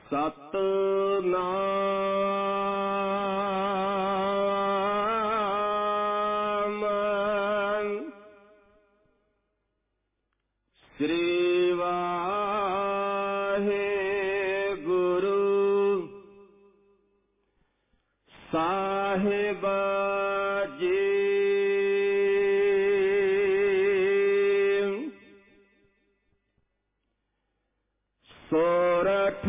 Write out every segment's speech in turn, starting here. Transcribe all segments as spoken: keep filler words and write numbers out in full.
ਸਤਿਨਾਮ ਸ੍ਰੀ ਵਾਹਿਗੁਰੂ ਸਾਹਿਬ ਜੀ। ਸੋਰਠ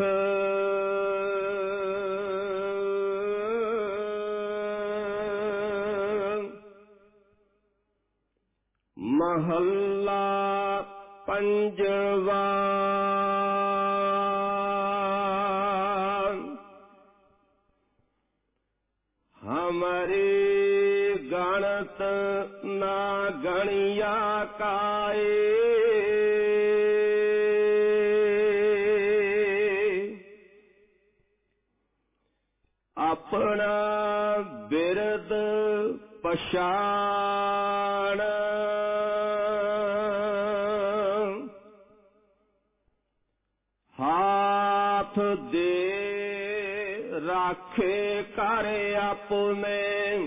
ਮਹੱਲਾ ਪੰਜਵਾ। ਹਮਾਰੀ ਗਣਤ ਨਾ ਗਣਿਆ ਕਾਏ, ਆਪਣਾ ਬਿਰਦ ਪਛਾਣ। ਹਾਥ ਦੇ ਰਾਖੇ ਕਰ ਆਪਣੇ,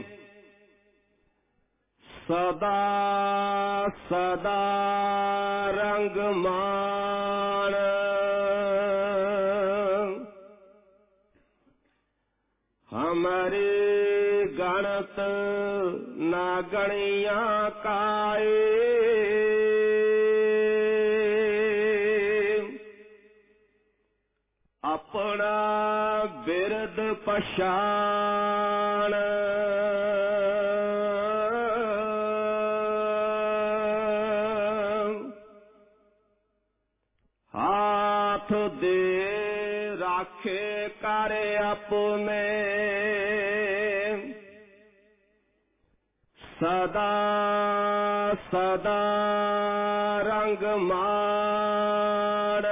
ਸਦਾ ਸਦਾ ਰੰਗ ਮਾਣ। ਹਮਾਰੀ ਗਣਤ ਨਾ ਗਣਿਆ ਕਾਏ, ਆਪਣਾ ਬਿਰਦ ਪਛਾਣ। ਹਾਥ ਦੇ ਰਾਖੇ ਕਰ ਆਪਣੇ, ਸਦਾ ਸਦਾ ਰੰਗ ਮਾਣ।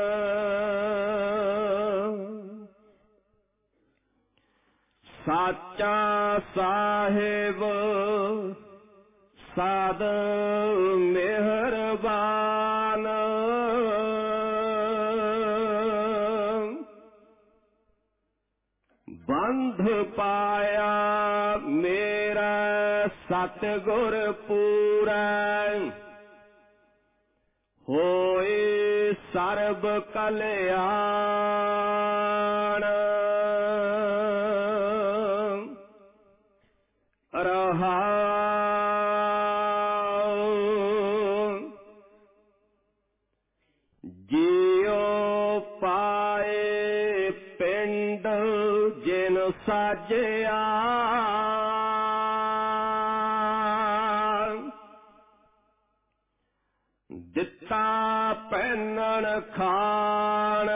ਸਾਚਾ ਸਾਹਿਬ ਸਦ ਮਿਹਰਬਾਨ, ਬੰਧ ਪਾਇਆ ਮੇਰਾ ਸਤਿਗੁਰ ਪੂਰੈ। ਹੋਏ ਸਰਬ ਕਲਿਆਣ, ਰਹਾਉ। ਜਿਉ ਪਾਏ ਪਿੰਡ ਜਿਨ ਸਾਜਿਆ, ਦਿੱਤਾ ਪਹਿਨਣ ਖਾਣ।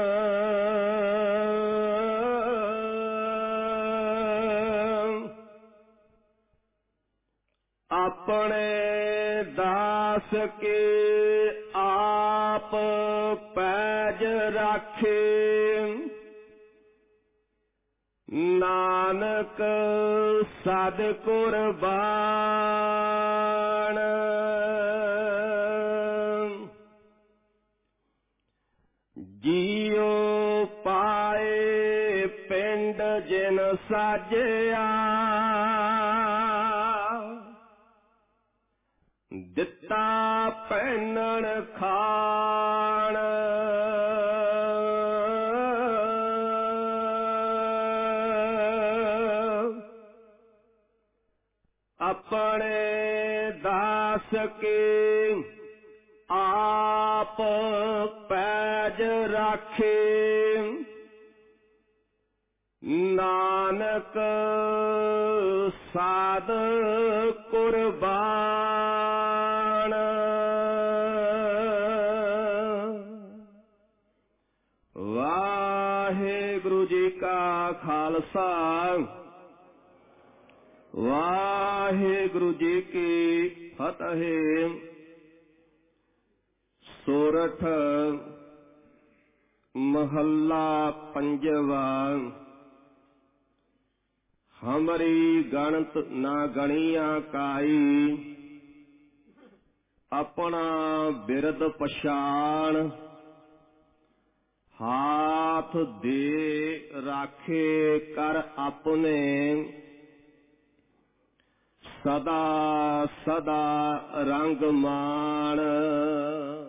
ਆਪਣੇ ਦਾਸ ਕੇ ਆਪ ਪੈਜ ਰਾਖੇ, ਨਾਨਕ ਸਦ ਕੁਰਬਾਨ। ਜਿਉ ਪਾਏ ਪਿੰਡ ਜਿਨ ਸਾਜਿਆ, ਦਿੱਤਾ ਪਹਿਨਣ ਖਾਣ। ਆਪਣੇ ਦਾਸ ਕੇ ਆਪ ਪੈਜ ਰਾਖੇ, ਨਾਨਕ ਸਾਧ ਕੁਰਬਾਨ। ਵਾਹਿਗੁਰੂ ਜੀ ਕਾ ਖਾਲਸਾ, ਵਾਹਿਗੁਰੂ ਜੀ ਕੀ ਫਤਿਹ। ਸੋਰਠ ਮਹੱਲਾ ਪੰਜਵਾ। ਹਮਾਰੀ ਗਣਤ ਨਾ ਗਣੀਆਂ ਕਾਈ, ਆਪਣਾ ਬਿਰਦ ਪਛਾਣ। ਹਾਥ ਸਾਥ ਦੇ ਰਾਖੇ ਕਰ ਆਪਣੇ ਸਦਾ ਸਦਾ ਰੰਗ ਮਾਣ।